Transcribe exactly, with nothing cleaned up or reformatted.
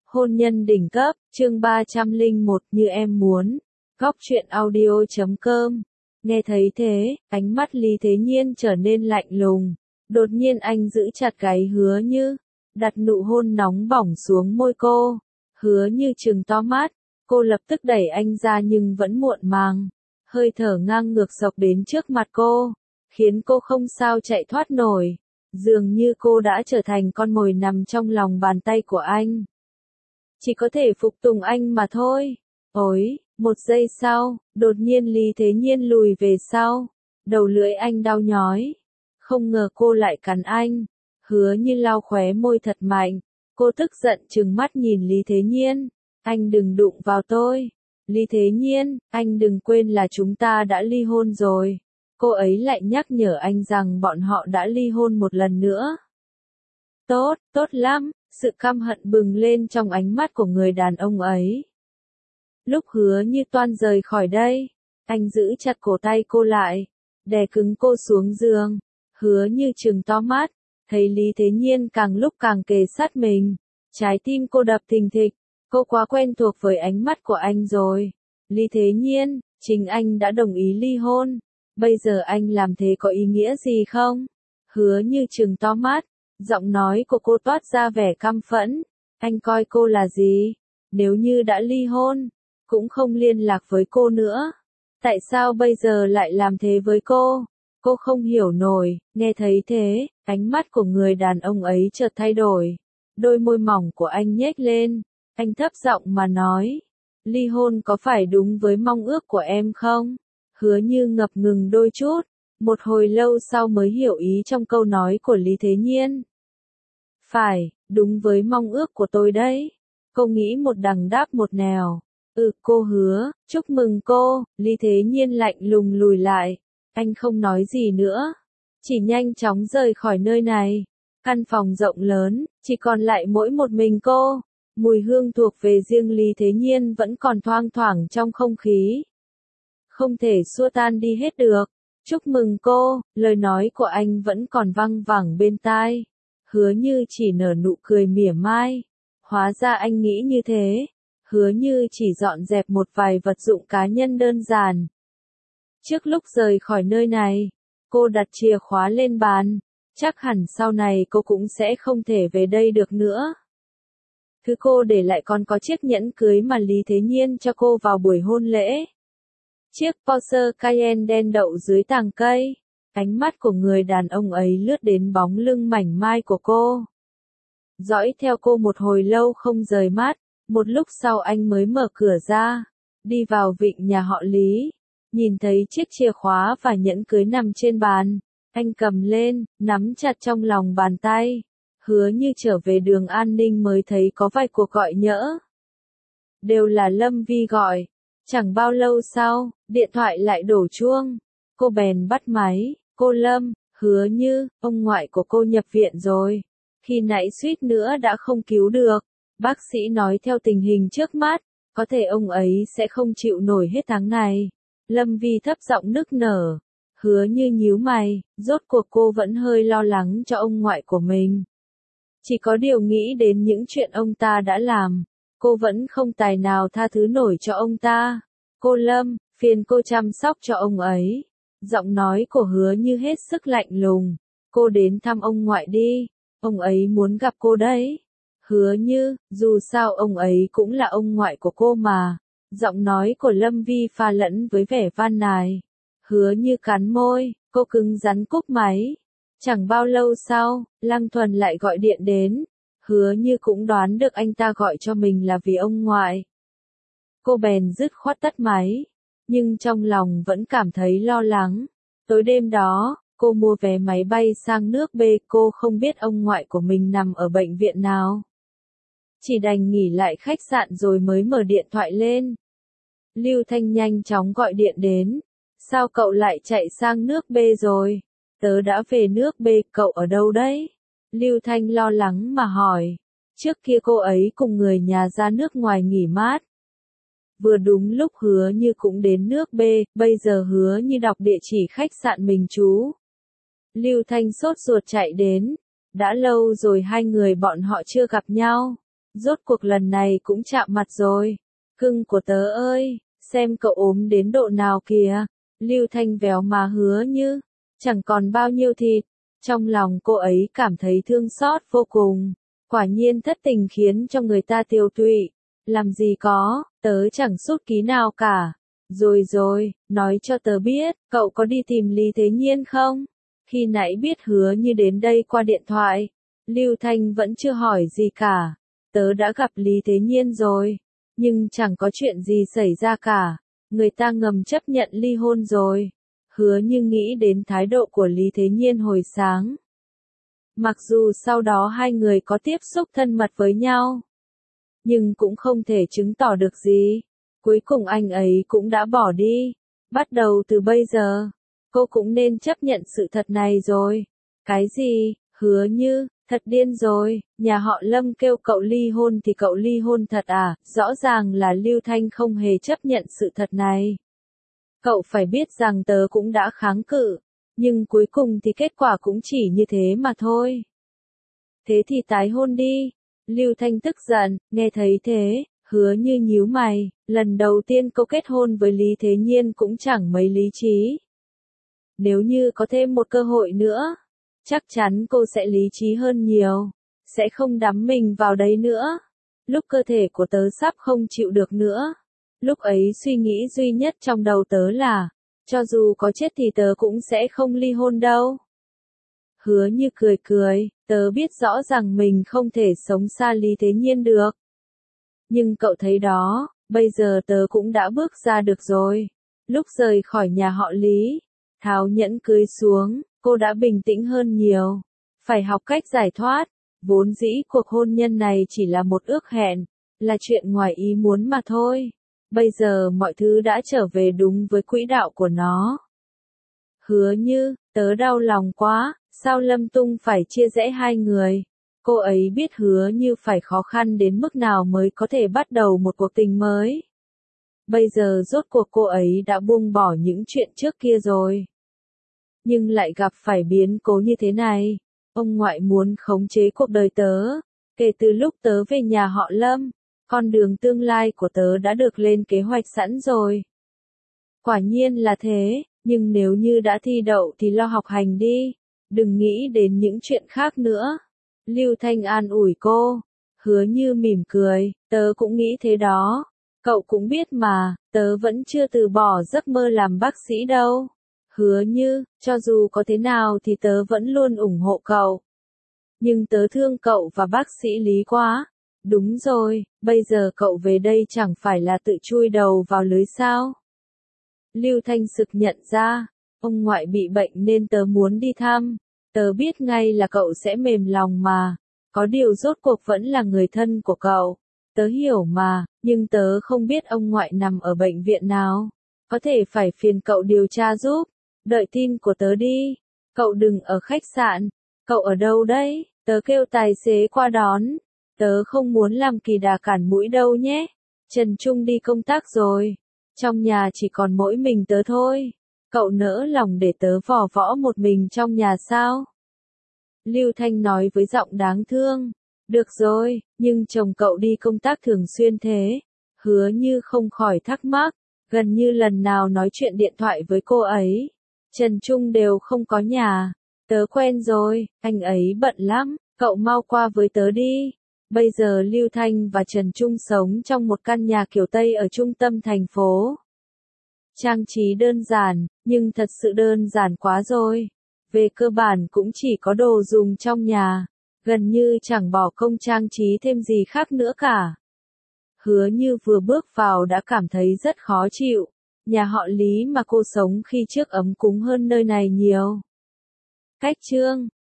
Hôn nhân đỉnh cấp, chương ba trăm lẻ một như em muốn. Góc truyện audio chấm com. Nghe thấy thế, ánh mắt Lý Thế Nhiên trở nên lạnh lùng. Đột nhiên anh giữ chặt gáy Hứa Như, đặt nụ hôn nóng bỏng xuống môi cô. Hứa Như trừng to mắt, cô lập tức đẩy anh ra nhưng vẫn muộn màng. Hơi thở ngang ngược xộc đến trước mặt cô, khiến cô không sao chạy thoát nổi. Dường như cô đã trở thành con mồi nằm trong lòng bàn tay của anh. Chỉ có thể phục tùng anh mà thôi. Ôi, một giây sau, đột nhiên Lý Thế Nhiên lùi về sau. Đầu lưỡi anh đau nhói. Không ngờ cô lại cắn anh. Hứa Như lau khóe môi thật mạnh. Cô tức giận trừng mắt nhìn Lý Thế Nhiên. Anh đừng đụng vào tôi. Lý Thế Nhiên, anh đừng quên là chúng ta đã ly hôn rồi. Cô ấy lại nhắc nhở anh rằng bọn họ đã ly hôn một lần nữa. Tốt, tốt lắm, sự căm hận bừng lên trong ánh mắt của người đàn ông ấy. Lúc Hứa Như toan rời khỏi đây, anh giữ chặt cổ tay cô lại, đè cứng cô xuống giường. Hứa Như trừng to mắt, thấy Lý Thế Nhiên càng lúc càng kề sát mình. Trái tim cô đập thình thịch, cô quá quen thuộc với ánh mắt của anh rồi. Lý Thế Nhiên, chính anh đã đồng ý ly hôn. Bây giờ anh làm thế có ý nghĩa gì không? Hứa Như trừng to mắt, giọng nói của cô toát ra vẻ căm phẫn. Anh coi cô là gì? Nếu như đã ly hôn, cũng không liên lạc với cô nữa. Tại sao bây giờ lại làm thế với cô? Cô không hiểu nổi. Nghe thấy thế, ánh mắt của người đàn ông ấy chợt thay đổi. Đôi môi mỏng của anh nhếch lên. Anh thấp giọng mà nói. Ly hôn có phải đúng với mong ước của em không? Hứa Như ngập ngừng đôi chút, một hồi lâu sau mới hiểu ý trong câu nói của Lý Thế Nhiên. Phải, đúng với mong ước của tôi đấy. Cô nghĩ một đằng đáp một nẻo. Ừ, cô hứa, chúc mừng cô. Lý Thế Nhiên lạnh lùng lùi lại. Anh không nói gì nữa, chỉ nhanh chóng rời khỏi nơi này. Căn phòng rộng lớn, chỉ còn lại mỗi một mình cô. Mùi hương thuộc về riêng Lý Thế Nhiên vẫn còn thoang thoảng trong không khí. Không thể xua tan đi hết được. Chúc mừng cô, lời nói của anh vẫn còn văng vẳng bên tai. Hứa Như chỉ nở nụ cười mỉa mai. Hóa ra anh nghĩ như thế. Hứa Như chỉ dọn dẹp một vài vật dụng cá nhân đơn giản. Trước lúc rời khỏi nơi này, cô đặt chìa khóa lên bàn. Chắc hẳn sau này cô cũng sẽ không thể về đây được nữa. Thứ cô để lại còn có chiếc nhẫn cưới mà Lý Thế Nhiên cho cô vào buổi hôn lễ. Chiếc Porsche Cayenne đen đậu dưới tàng cây. Ánh mắt của người đàn ông ấy lướt đến bóng lưng mảnh mai của cô. Dõi theo cô một hồi lâu không rời mắt. Một lúc sau anh mới mở cửa ra. Đi vào vịnh nhà họ Lý. Nhìn thấy chiếc chìa khóa và nhẫn cưới nằm trên bàn. Anh cầm lên, nắm chặt trong lòng bàn tay. Hứa Như trở về đường an ninh mới thấy có vài cuộc gọi nhỡ. Đều là Lâm Vi gọi. Chẳng bao lâu sau, điện thoại lại đổ chuông. Cô bèn bắt máy. Cô Lâm, Hứa Như, ông ngoại của cô nhập viện rồi. Khi nãy suýt nữa đã không cứu được. Bác sĩ nói theo tình hình trước mắt, có thể ông ấy sẽ không chịu nổi hết tháng này. Lâm Vi thấp giọng nức nở. Hứa Như nhíu mày, rốt cuộc cô vẫn hơi lo lắng cho ông ngoại của mình. Chỉ có điều nghĩ đến những chuyện ông ta đã làm, cô vẫn không tài nào tha thứ nổi cho ông ta. Cô Lâm, phiền cô chăm sóc cho ông ấy. Giọng nói của Hứa Như hết sức lạnh lùng. Cô đến thăm ông ngoại đi, ông ấy muốn gặp cô đấy. Hứa Như, dù sao ông ấy cũng là ông ngoại của cô mà. Giọng nói của Lâm Vi pha lẫn với vẻ van nài. Hứa Như cắn môi, cô cứng rắn cúp máy. Chẳng bao lâu sau, Lăng Thuần lại gọi điện đến. Hứa Như cũng đoán được anh ta gọi cho mình là vì ông ngoại. Cô bèn dứt khoát tắt máy. Nhưng trong lòng vẫn cảm thấy lo lắng. Tối đêm đó, cô mua vé máy bay sang nước B. Cô không biết ông ngoại của mình nằm ở bệnh viện nào. Chỉ đành nghỉ lại khách sạn rồi mới mở điện thoại lên. Lưu Thanh nhanh chóng gọi điện đến. Sao cậu lại chạy sang nước B rồi? Tớ đã về nước B, cậu ở đâu đấy? Lưu Thanh lo lắng mà hỏi. Trước kia cô ấy cùng người nhà ra nước ngoài nghỉ mát. Vừa đúng lúc Hứa Như cũng đến nước B, bây giờ Hứa Như đọc địa chỉ khách sạn mình trú. Lưu Thanh sốt ruột chạy đến. Đã lâu rồi hai người bọn họ chưa gặp nhau. Rốt cuộc lần này cũng chạm mặt rồi. Cưng của tớ ơi, xem cậu ốm đến độ nào kìa. Lưu Thanh véo má Hứa Như, chẳng còn bao nhiêu thịt. Trong lòng cô ấy cảm thấy thương xót vô cùng. Quả nhiên thất tình khiến cho người ta tiêu tụy. Làm gì có, tớ chẳng sút ký nào cả. Rồi rồi, nói cho tớ biết, cậu có đi tìm Lý Thế Nhiên không? Khi nãy biết Hứa Như đến đây qua điện thoại, Lưu Thanh vẫn chưa hỏi gì cả. Tớ đã gặp Lý Thế Nhiên rồi, nhưng chẳng có chuyện gì xảy ra cả. Người ta ngầm chấp nhận ly hôn rồi. Hứa Như nghĩ đến thái độ của Lý Thế Nhiên hồi sáng. Mặc dù sau đó hai người có tiếp xúc thân mật với nhau, nhưng cũng không thể chứng tỏ được gì. Cuối cùng anh ấy cũng đã bỏ đi. Bắt đầu từ bây giờ, cô cũng nên chấp nhận sự thật này rồi. Cái gì? Hứa Như, thật điên rồi, nhà họ Lâm kêu cậu ly hôn thì cậu ly hôn thật à? Rõ ràng là Lưu Thanh không hề chấp nhận sự thật này. Cậu phải biết rằng tớ cũng đã kháng cự, nhưng cuối cùng thì kết quả cũng chỉ như thế mà thôi. Thế thì tái hôn đi. Lưu Thanh tức giận, nghe thấy thế, Hứa Như nhíu mày, lần đầu tiên cô kết hôn với Lý Thế Nhiên cũng chẳng mấy lý trí. Nếu như có thêm một cơ hội nữa, chắc chắn cô sẽ lý trí hơn nhiều, sẽ không đắm mình vào đấy nữa. Lúc cơ thể của tớ sắp không chịu được nữa, lúc ấy suy nghĩ duy nhất trong đầu tớ là, cho dù có chết thì tớ cũng sẽ không ly hôn đâu. Hứa Như cười cười, tớ biết rõ rằng mình không thể sống xa Lý Thế Nhiên được. Nhưng cậu thấy đó, bây giờ tớ cũng đã bước ra được rồi. Lúc rời khỏi nhà họ Lý, tháo nhẫn cưới xuống, cô đã bình tĩnh hơn nhiều. Phải học cách giải thoát, vốn dĩ cuộc hôn nhân này chỉ là một ước hẹn, là chuyện ngoài ý muốn mà thôi. Bây giờ mọi thứ đã trở về đúng với quỹ đạo của nó. Hứa Như, tớ đau lòng quá, sao Lâm Tung phải chia rẽ hai người? Cô ấy biết Hứa Như phải khó khăn đến mức nào mới có thể bắt đầu một cuộc tình mới. Bây giờ rốt cuộc cô ấy đã buông bỏ những chuyện trước kia rồi. Nhưng lại gặp phải biến cố như thế này. Ông ngoại muốn khống chế cuộc đời tớ. Kể từ lúc tớ về nhà họ Lâm, con đường tương lai của tớ đã được lên kế hoạch sẵn rồi. Quả nhiên là thế, nhưng nếu như đã thi đậu thì lo học hành đi. Đừng nghĩ đến những chuyện khác nữa. Lưu Thanh an ủi cô. Hứa Như mỉm cười, tớ cũng nghĩ thế đó. Cậu cũng biết mà, tớ vẫn chưa từ bỏ giấc mơ làm bác sĩ đâu. Hứa Như, cho dù có thế nào thì tớ vẫn luôn ủng hộ cậu. Nhưng tớ thương cậu và bác sĩ Lý quá. Đúng rồi, bây giờ cậu về đây chẳng phải là tự chui đầu vào lưới sao? Lưu Thanh sực nhận ra, ông ngoại bị bệnh nên tớ muốn đi thăm. Tớ biết ngay là cậu sẽ mềm lòng mà. Có điều rốt cuộc vẫn là người thân của cậu. Tớ hiểu mà, nhưng tớ không biết ông ngoại nằm ở bệnh viện nào. Có thể phải phiền cậu điều tra giúp. Đợi tin của tớ đi. Cậu đừng ở khách sạn. Cậu ở đâu đấy? Tớ kêu tài xế qua đón. Tớ không muốn làm kỳ đà cản mũi đâu nhé. Trần Trung đi công tác rồi. Trong nhà chỉ còn mỗi mình tớ thôi. Cậu nỡ lòng để tớ vò võ một mình trong nhà sao? Lưu Thanh nói với giọng đáng thương. Được rồi, nhưng chồng cậu đi công tác thường xuyên thế. Hứa Như không khỏi thắc mắc. Gần như lần nào nói chuyện điện thoại với cô ấy, Trần Trung đều không có nhà. Tớ quen rồi, anh ấy bận lắm, cậu mau qua với tớ đi. Bây giờ Lưu Thanh và Trần Trung sống trong một căn nhà kiểu Tây ở trung tâm thành phố. Trang trí đơn giản, nhưng thật sự đơn giản quá rồi. Về cơ bản cũng chỉ có đồ dùng trong nhà, gần như chẳng bỏ công trang trí thêm gì khác nữa cả. Hứa Như vừa bước vào đã cảm thấy rất khó chịu. Nhà họ Lý mà cô sống khi trước ấm cúng hơn nơi này nhiều. Cách Trương,